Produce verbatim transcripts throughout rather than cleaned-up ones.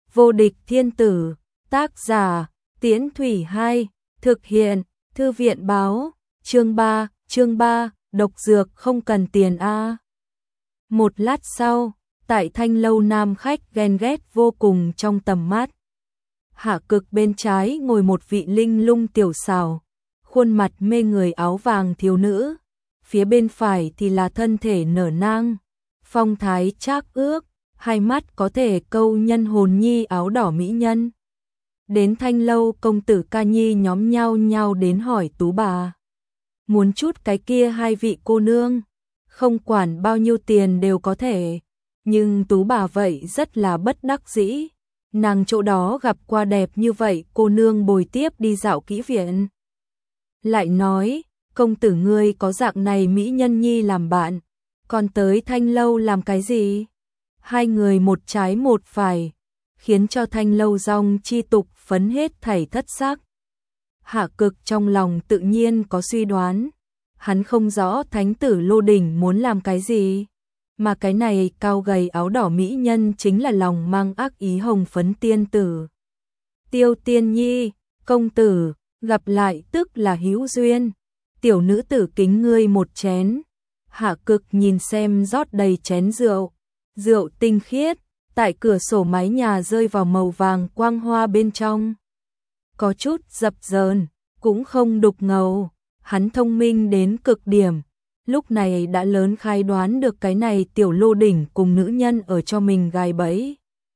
Vô địch thiên tử, tác giả, Tiễn Thủy hai, thực hiện, Thư viện báo, chương ba, chương ba, độc dược không cần tiền a. Một lát sau, tại Thanh lâu nam khách ghen ghét vô cùng trong tầm mắt. Hạ Cực bên trái ngồi một vị linh lung tiểu xảo, khuôn mặt mê người áo vàng thiếu nữ, phía bên phải thì là thân thể nở nang, phong thái trác ước, hai mắt có thể câu nhân hồn nhi áo đỏ mỹ nhân. Đến Thanh lâu công tử ca nhi nhóm nhau nhau đến hỏi Tú bà. Muốn chút cái kia hai vị cô nương, không quản bao nhiêu tiền đều có thể. Nhưng Tú bà vậy rất là bất đắc dĩ. Nàng chỗ đó gặp qua đẹp như vậy cô nương bồi tiếp đi dạo kỹ viện. Lại nói, công tử ngươi có dạng này mỹ nhân nhi làm bạn, còn tới Thanh lâu làm cái gì? Hai người một trái một phải, khiến cho Thanh lâu dòng chi tục phấn hết thảy thất sắc. Hạ Cực trong lòng tự nhiên có suy đoán, hắn không rõ thánh tử Lô Đỉnh muốn làm cái gì, mà cái này cao gầy áo đỏ mỹ nhân chính là lòng mang ác ý Hồng Phấn tiên tử. Tiêu Tiên Nhi, công tử, gặp lại tức là hữu duyên, tiểu nữ tử kính ngươi một chén. Hạ Cực nhìn xem rót đầy chén rượu, rượu tinh khiết, tại cửa sổ mái nhà rơi vào màu vàng quang hoa bên trong. Có chút dập dờn, cũng không đục ngầu, hắn thông minh đến cực điểm, lúc này đã lớn khai đoán được cái này tiểu Lô Đỉnh cùng nữ nhân ở cho mình gài bẫy.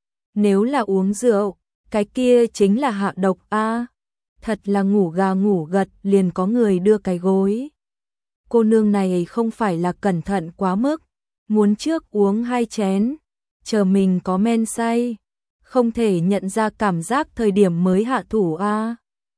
Nếu là uống rượu, cái kia chính là hạ độc a. Thật là ngủ gà ngủ gật liền có người đưa cái gối. Cô nương này không phải là cẩn thận quá mức, muốn trước uống hai chén, chờ mình có men say, không thể nhận ra cảm giác thời điểm mới hạ thủ a.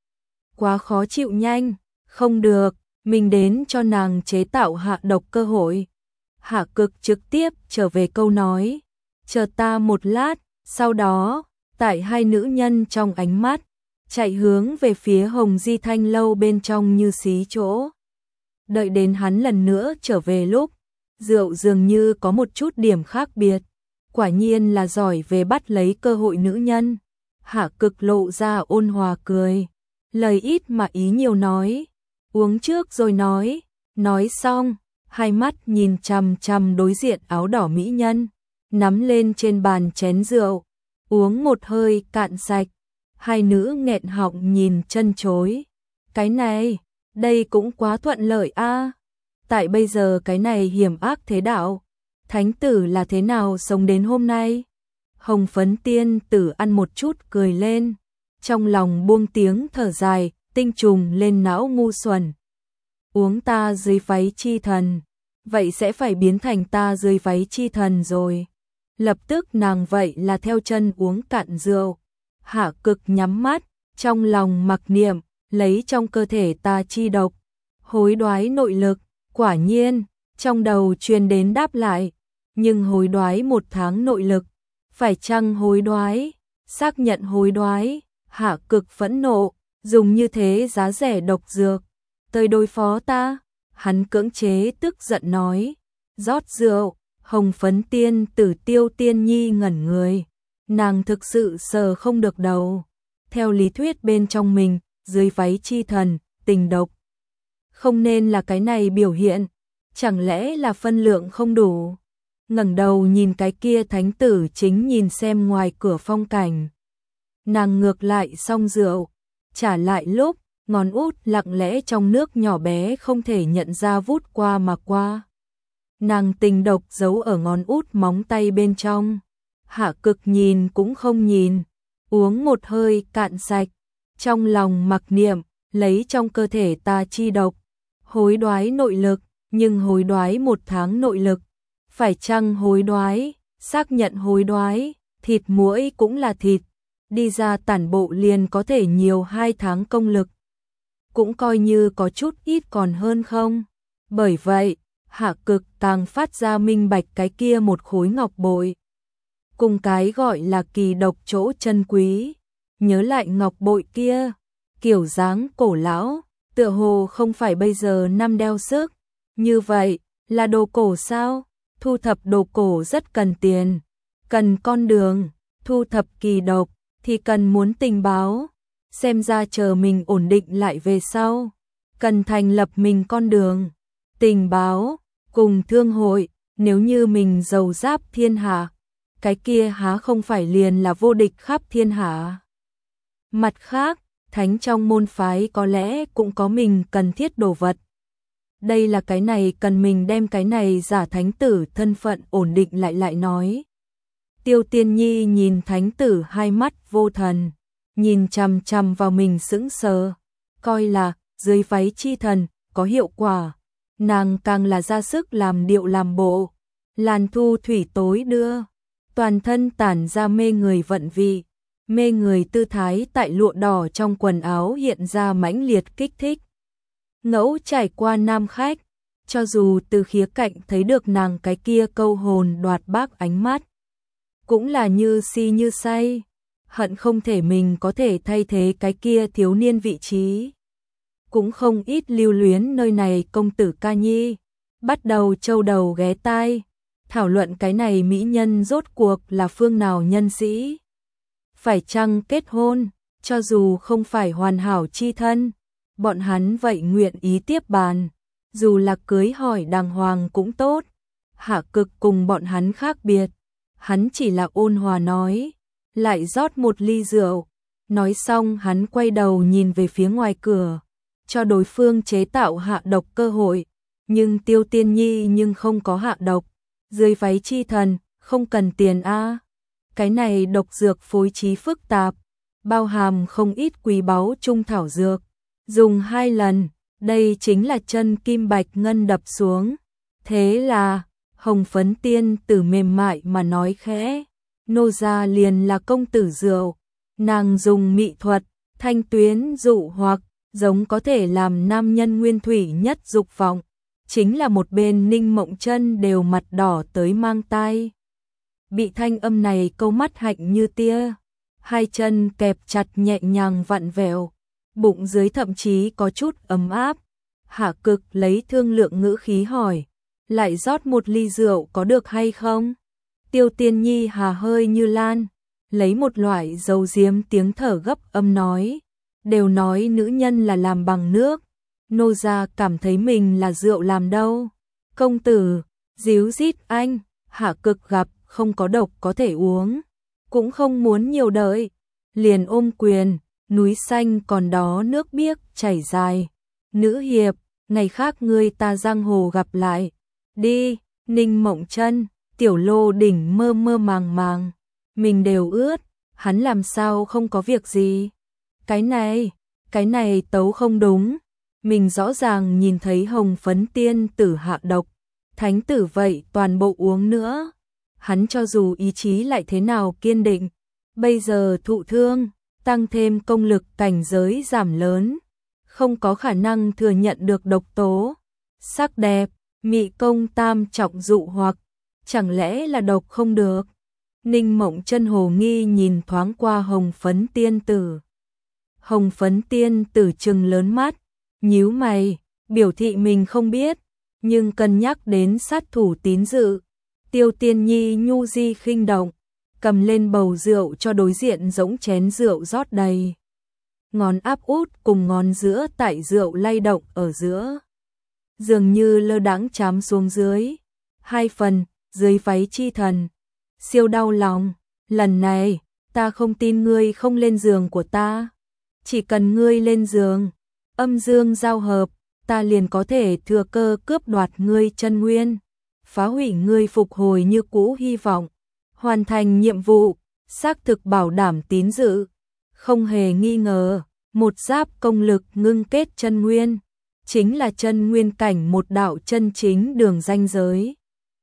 Quá khó chịu nhanh, không được, mình đến cho nàng chế tạo hạ độc cơ hội. Hạ Cực trực tiếp trở về câu nói, chờ ta một lát, sau đó, tại hai nữ nhân trong ánh mắt, chạy hướng về phía Hồng Di Thanh lâu bên trong như xí chỗ. Đợi đến hắn lần nữa trở về lúc, rượu dường như có một chút điểm khác biệt, quả nhiên là giỏi về bắt lấy cơ hội nữ nhân. Hạ Cực lộ ra ôn hòa cười, lời ít mà ý nhiều nói, uống trước rồi nói. Nói xong, hai mắt nhìn chằm chằm đối diện áo đỏ mỹ nhân, nắm lên trên bàn chén rượu, uống một hơi cạn sạch. Hai nữ nghẹn họng nhìn chân chối. Cái này, đây cũng quá thuận lợi a. Tại bây giờ cái này hiểm ác thế đạo, thánh tử là thế nào sống đến hôm nay? Hồng Phấn tiên tử ăn một chút cười lên, trong lòng buông tiếng thở dài, tinh trùng lên não ngu xuẩn. Uống ta dưới váy chi thần, vậy sẽ phải biến thành ta dưới váy chi thần rồi. Lập tức nàng vậy là theo chân uống cạn rượu. Hạ Cực nhắm mắt, trong lòng mặc niệm, lấy trong cơ thể ta chi độc, hối đoái nội lực. Quả nhiên, trong đầu truyền đến đáp lại, nhưng hối đoái một tháng nội lực, phải chăng hối đoái, xác nhận hối đoái. Hạ Cực phẫn nộ, dùng như thế giá rẻ độc dược, tới đối phó ta. Hắn cưỡng chế tức giận nói, rót rượu. Hồng Phấn tiên tử Tiêu Tiên Nhi ngẩn người, nàng thực sự sờ không được đầu. Theo lý thuyết bên trong mình, dưới váy chi thần, tình độc không nên là cái này biểu hiện, chẳng lẽ là phân lượng không đủ? Ngẩng đầu nhìn cái kia thánh tử chính nhìn xem ngoài cửa phong cảnh. Nàng ngược lại xong rượu, trả lại lúc, ngón út lặng lẽ trong nước nhỏ bé không thể nhận ra vút qua mà qua. Nàng tình độc giấu ở ngón út móng tay bên trong. Hạ Cực nhìn cũng không nhìn, uống một hơi cạn sạch, trong lòng mặc niệm, lấy trong cơ thể ta chi độc, hối đoái nội lực, nhưng hối đoái một tháng nội lực, phải chăng hối đoái, xác nhận hối đoái, thịt muỗi cũng là thịt, đi ra tản bộ liền có thể nhiều hai tháng công lực, cũng coi như có chút ít còn hơn không. Bởi vậy, Hạ Cực càng phát ra minh bạch cái kia một khối ngọc bội, cùng cái gọi là kỳ độc chỗ chân quý. Nhớ lại ngọc bội kia, kiểu dáng cổ lão, tựa hồ không phải bây giờ năm đeo sức. Như vậy, là đồ cổ sao? Thu thập đồ cổ rất cần tiền, cần con đường, thu thập kỳ độc thì cần muốn tình báo, xem ra chờ mình ổn định lại về sau, cần thành lập mình con đường, tình báo, cùng thương hội, nếu như mình giàu giáp thiên hạ, cái kia há không phải liền là vô địch khắp thiên hạ. Mặt khác, thánh trong môn phái có lẽ cũng có mình cần thiết đồ vật. Đây là cái này cần mình đem cái này giả thánh tử thân phận ổn định lại lại nói. Tiêu Tiên Nhi nhìn thánh tử hai mắt vô thần, nhìn chằm chằm vào mình sững sờ, coi là dưới váy chi thần có hiệu quả, nàng càng là ra sức làm điệu làm bộ, làn thu thủy tối đưa, toàn thân tản ra mê người vận vị, mê người tư thái tại lụa đỏ trong quần áo hiện ra mãnh liệt kích thích. Ngẫu trải qua nam khách, cho dù từ khía cạnh thấy được nàng cái kia câu hồn đoạt bác ánh mắt, cũng là như si như say, hận không thể mình có thể thay thế cái kia thiếu niên vị trí. Cũng không ít lưu luyến nơi này công tử ca nhi, bắt đầu châu đầu ghé tai, thảo luận cái này mỹ nhân rốt cuộc là phương nào nhân sĩ. Phải chăng kết hôn, cho dù không phải hoàn hảo chi thân, bọn hắn vậy nguyện ý tiếp bàn, dù là cưới hỏi đàng hoàng cũng tốt. Hạ Cực cùng bọn hắn khác biệt, hắn chỉ là ôn hòa nói, lại rót một ly rượu, nói xong hắn quay đầu nhìn về phía ngoài cửa, cho đối phương chế tạo hạ độc cơ hội, nhưng Tiêu Tiên Nhi nhưng không có hạ độc, dưới váy chi thần, không cần tiền a. Cái này độc dược phối trí phức tạp, bao hàm không ít quý báu trung thảo dược, dùng hai lần, đây chính là chân kim bạch ngân đập xuống. Thế là, Hồng Phấn Tiên tử mềm mại mà nói khẽ, nô gia liền là công tử rượu, nàng dùng mị thuật, thanh tuyến dụ hoặc, giống có thể làm nam nhân nguyên thủy nhất dục vọng, chính là một bên Ninh Mộng Chân đều mặt đỏ tới mang tai. Bị thanh âm này câu mắt hạnh như tia, hai chân kẹp chặt nhẹ nhàng vặn vẹo, bụng dưới thậm chí có chút ấm áp. Hạ Cực lấy thương lượng ngữ khí hỏi, lại rót một ly rượu có được hay không? Tiêu Tiên Nhi hà hơi như lan, lấy một loại dầu diếm tiếng thở gấp âm nói, đều nói nữ nhân là làm bằng nước, nô gia cảm thấy mình là rượu làm đâu. Công tử, díu dít anh, Hạ Cực gặp không có độc có thể uống, cũng không muốn nhiều đợi, liền ôm quyền, núi xanh còn đó nước biếc chảy dài. Nữ hiệp, ngày khác ngươi ta giang hồ gặp lại. Đi, Ninh Mộng Chân, Tiểu Lô Đỉnh mơ mơ màng màng, mình đều ướt, hắn làm sao không có việc gì. Cái này, cái này tấu không đúng, mình rõ ràng nhìn thấy Hồng Phấn Tiên tử hạ độc, thánh tử vậy toàn bộ uống nữa. Hắn cho dù ý chí lại thế nào kiên định, bây giờ thụ thương, tăng thêm công lực cảnh giới giảm lớn, không có khả năng thừa nhận được độc tố. Sắc đẹp, mị công tam trọng dụ hoặc, chẳng lẽ là độc không được? Ninh Mộng Chân hồ nghi nhìn thoáng qua Hồng Phấn Tiên tử. Hồng Phấn Tiên tử trừng lớn mắt, nhíu mày, biểu thị mình không biết, nhưng cân nhắc đến sát thủ tín dự. Tiêu Tiên Nhi nhu di khinh động, cầm lên bầu rượu cho đối diện giống chén rượu rót đầy. Ngón áp út cùng ngón giữa tại rượu lay động ở giữa, dường như lơ đãng chám xuống dưới. Hai phần, dưới váy chi thần. Siêu đau lòng, lần này, ta không tin ngươi không lên giường của ta. Chỉ cần ngươi lên giường, âm dương giao hợp, ta liền có thể thừa cơ cướp đoạt ngươi chân nguyên, phá hủy ngươi phục hồi như cũ hy vọng, hoàn thành nhiệm vụ, xác thực bảo đảm tín dự. Không hề nghi ngờ, một giáp công lực ngưng kết chân nguyên, chính là chân nguyên cảnh một đạo chân chính đường ranh giới.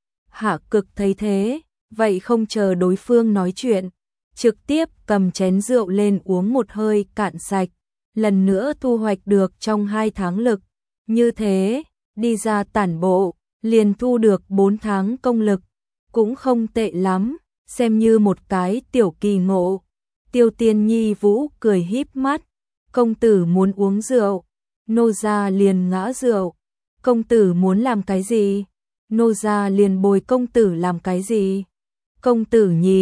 Hạ Cực thấy thế, vậy không chờ đối phương nói chuyện, trực tiếp cầm chén rượu lên uống một hơi cạn sạch, lần nữa thu hoạch được trong hai tháng lực. Như thế, đi ra tản bộ, liền thu được bốn tháng công lực, cũng không tệ lắm, xem như một cái tiểu kỳ ngộ. Tiêu Tiên Nhi Vũ cười híp mắt, công tử muốn uống rượu, nô gia liền ngã rượu. Công tử muốn làm cái gì, nô gia liền bồi công tử làm cái gì. Công tử nhìn,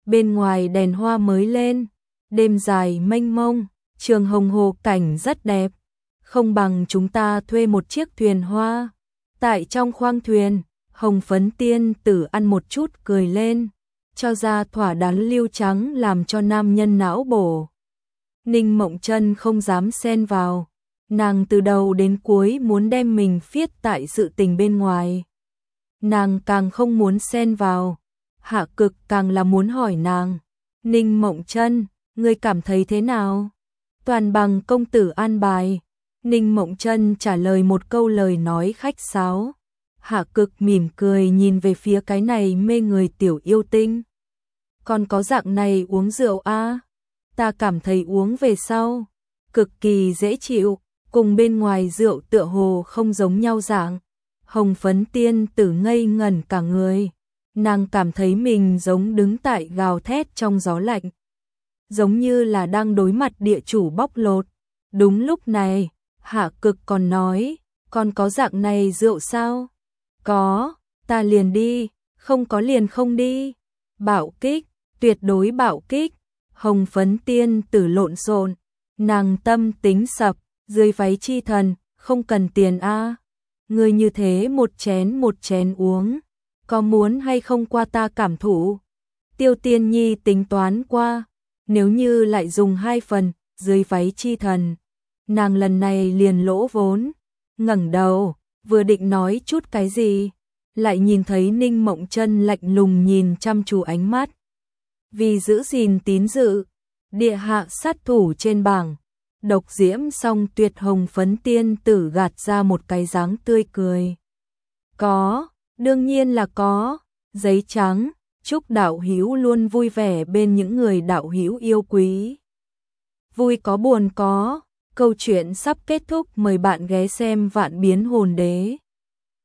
bên ngoài đèn hoa mới lên, đêm dài mênh mông, trường hồng hồ cảnh rất đẹp, không bằng chúng ta thuê một chiếc thuyền hoa. Tại trong khoang thuyền, Hồng Phấn Tiên Tử ăn một chút cười lên, cho ra thỏa đán lưu trắng làm cho nam nhân não bổ. Ninh Mộng Chân không dám xen vào, nàng từ đầu đến cuối muốn đem mình phiết tại sự tình bên ngoài. Nàng càng không muốn xen vào, Hạ Cực càng là muốn hỏi nàng, Ninh Mộng Chân, ngươi cảm thấy thế nào? Toàn bằng công tử an bài. Ninh Mộng Chân trả lời một câu lời nói khách sáo. Hạ Cực mỉm cười nhìn về phía cái này mê người tiểu yêu tinh. Còn có dạng này uống rượu a? À? Ta cảm thấy uống về sau cực kỳ dễ chịu, cùng bên ngoài rượu tựa hồ không giống nhau dạng. Hồng Phấn Tiên Tử ngây ngẩn cả người, nàng cảm thấy mình giống đứng tại gào thét trong gió lạnh, giống như là đang đối mặt địa chủ bóc lột. Đúng lúc này, Hạ Cực còn nói, còn có dạng này rượu sao? Có, ta liền đi, không có liền không đi. Bạo kích, tuyệt đối bạo kích. Hồng Phấn Tiên Tử lộn xộn, nàng tâm tính sập, dưới váy chi thần, không cần tiền a. À. Ngươi như thế một chén một chén uống, có muốn hay không qua ta cảm thụ? Tiêu Tiên Nhi tính toán qua, nếu như lại dùng hai phần, dưới váy chi thần, nàng lần này liền lỗ vốn. Ngẩng đầu, vừa định nói chút cái gì, lại nhìn thấy Ninh Mộng Chân lạnh lùng nhìn chăm chú ánh mắt. Vì giữ gìn tín dự, địa hạ sát thủ trên bảng, độc diễm song tuyệt Hồng Phấn Tiên Tử gạt ra một cái dáng tươi cười. Có, đương nhiên là có, giấy trắng, chúc đạo hữu luôn vui vẻ bên những người đạo hữu yêu quý. Vui có buồn có, câu chuyện sắp kết thúc, mời bạn ghé xem Vạn Biến Hồn Đế.